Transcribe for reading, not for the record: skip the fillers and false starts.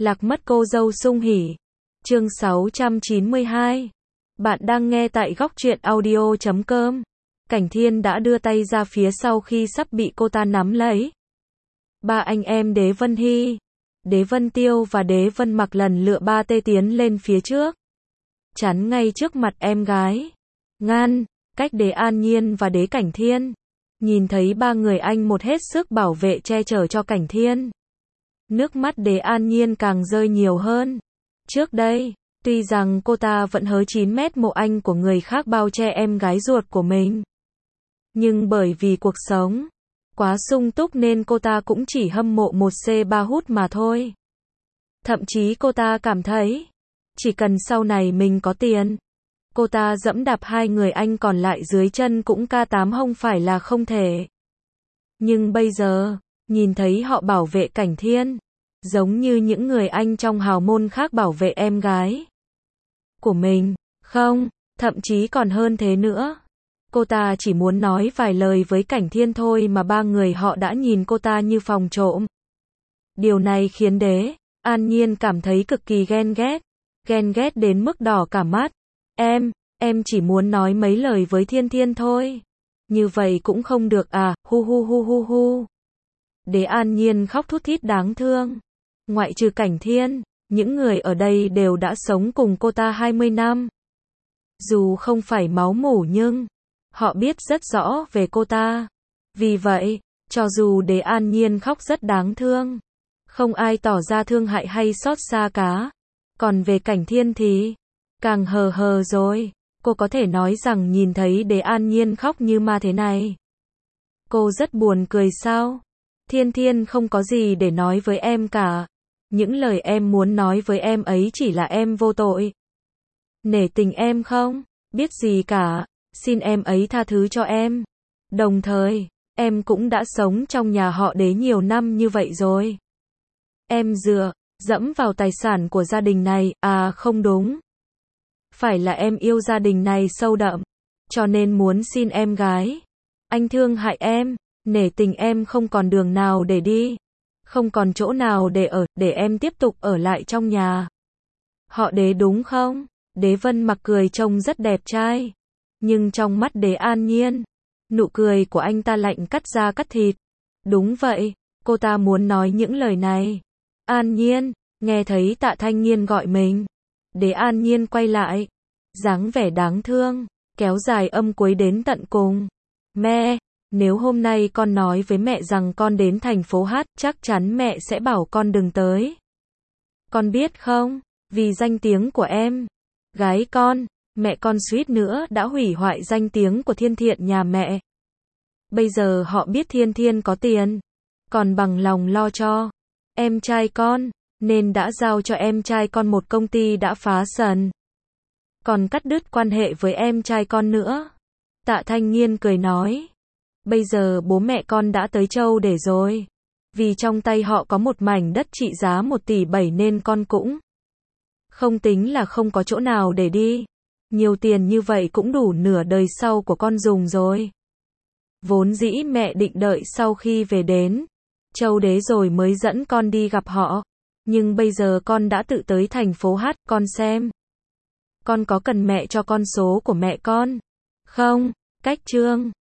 Lạc mất cô dâu sung hỉ. Chương 692. Bạn đang nghe tại góc truyện audio.com. Cảnh Thiên đã đưa tay ra phía sau khi sắp bị cô ta nắm lấy. Ba anh em Đế Vân Hy, Đế Vân Tiêu và Đế Vân Mặc lần lượt ba tê tiến lên phía trước, chắn ngay trước mặt em gái, ngăn cách Đế An Nhiên và Đế Cảnh Thiên. Nhìn thấy ba người anh một hết sức bảo vệ che chở cho Cảnh Thiên, nước mắt Đế An Nhiên càng rơi nhiều hơn. Trước đây, tuy rằng cô ta vẫn hớ 9 mét mộ anh của người khác bao che em gái ruột của mình, nhưng bởi vì cuộc sống quá sung túc nên cô ta cũng chỉ hâm mộ một C3 hút mà thôi. Thậm chí cô ta cảm thấy, chỉ cần sau này mình có tiền, cô ta dẫm đạp hai người anh còn lại dưới chân cũng K8 không phải là không thể. Nhưng bây giờ, nhìn thấy họ bảo vệ Cảnh Thiên, giống như những người anh trong hào môn khác bảo vệ em gái của mình, không, thậm chí còn hơn thế nữa. Cô ta chỉ muốn nói vài lời với Cảnh Thiên thôi mà ba người họ đã nhìn cô ta như phòng trộm. Điều này khiến Đế An Nhiên cảm thấy cực kỳ ghen ghét đến mức đỏ cả mắt. Em chỉ muốn nói mấy lời với Thiên Thiên thôi. Như vậy cũng không được à, hu hu hu hu hu. Đế An Nhiên khóc thút thít đáng thương. Ngoại trừ Cảnh Thiên, những người ở đây đều đã sống cùng cô ta 20 năm. Dù không phải máu mủ nhưng họ biết rất rõ về cô ta. Vì vậy, cho dù Đế An Nhiên khóc rất đáng thương, không ai tỏ ra thương hại hay xót xa cả. Còn về Cảnh Thiên thì càng hờ rồi. Cô có thể nói rằng nhìn thấy Đế An Nhiên khóc như ma thế này, cô rất buồn cười sao? Thiên Thiên không có gì để nói với em cả. Những lời em muốn nói với em ấy chỉ là em vô tội, nể tình em không biết gì cả. Xin em ấy tha thứ cho em. Đồng thời, em cũng đã sống trong nhà họ Đế nhiều năm như vậy rồi. Em dẫm vào tài sản của gia đình này, à không đúng. Phải là em yêu gia đình này sâu đậm, cho nên muốn xin em gái. Anh thương hại em, nể tình em không còn đường nào để đi, không còn chỗ nào để ở, để em tiếp tục ở lại trong nhà họ Đế đúng không? Đế Vân Mặc cười trông rất đẹp trai. Nhưng trong mắt Đế An Nhiên, nụ cười của anh ta lạnh cắt da cắt thịt. Đúng vậy, cô ta muốn nói những lời này. An Nhiên, nghe thấy Tạ Thanh Nhiên gọi mình. Đế An Nhiên quay lại, dáng vẻ đáng thương, kéo dài âm cuối đến tận cùng. Mẹ, nếu hôm nay con nói với mẹ rằng con đến thành phố Hát, chắc chắn mẹ sẽ bảo con đừng tới. Con biết không, vì danh tiếng của em gái con, mẹ con suýt nữa đã hủy hoại danh tiếng của Thiên Thiện nhà mẹ. Bây giờ họ biết Thiên Thiên có tiền, còn bằng lòng lo cho em trai con, nên đã giao cho em trai con một công ty đã phá sản, còn cắt đứt quan hệ với em trai con nữa. Tạ Thanh Nhiên cười nói, bây giờ bố mẹ con đã tới Châu để rồi. Vì trong tay họ có một mảnh đất trị giá 1,7 tỷ nên con cũng không tính là không có chỗ nào để đi. Nhiều tiền như vậy cũng đủ nửa đời sau của con dùng rồi. Vốn dĩ mẹ định đợi sau khi về đến Châu Đế rồi mới dẫn con đi gặp họ. Nhưng bây giờ con đã tự tới thành phố Hát, con xem. Con có cần mẹ cho con số của mẹ con không? Cách chương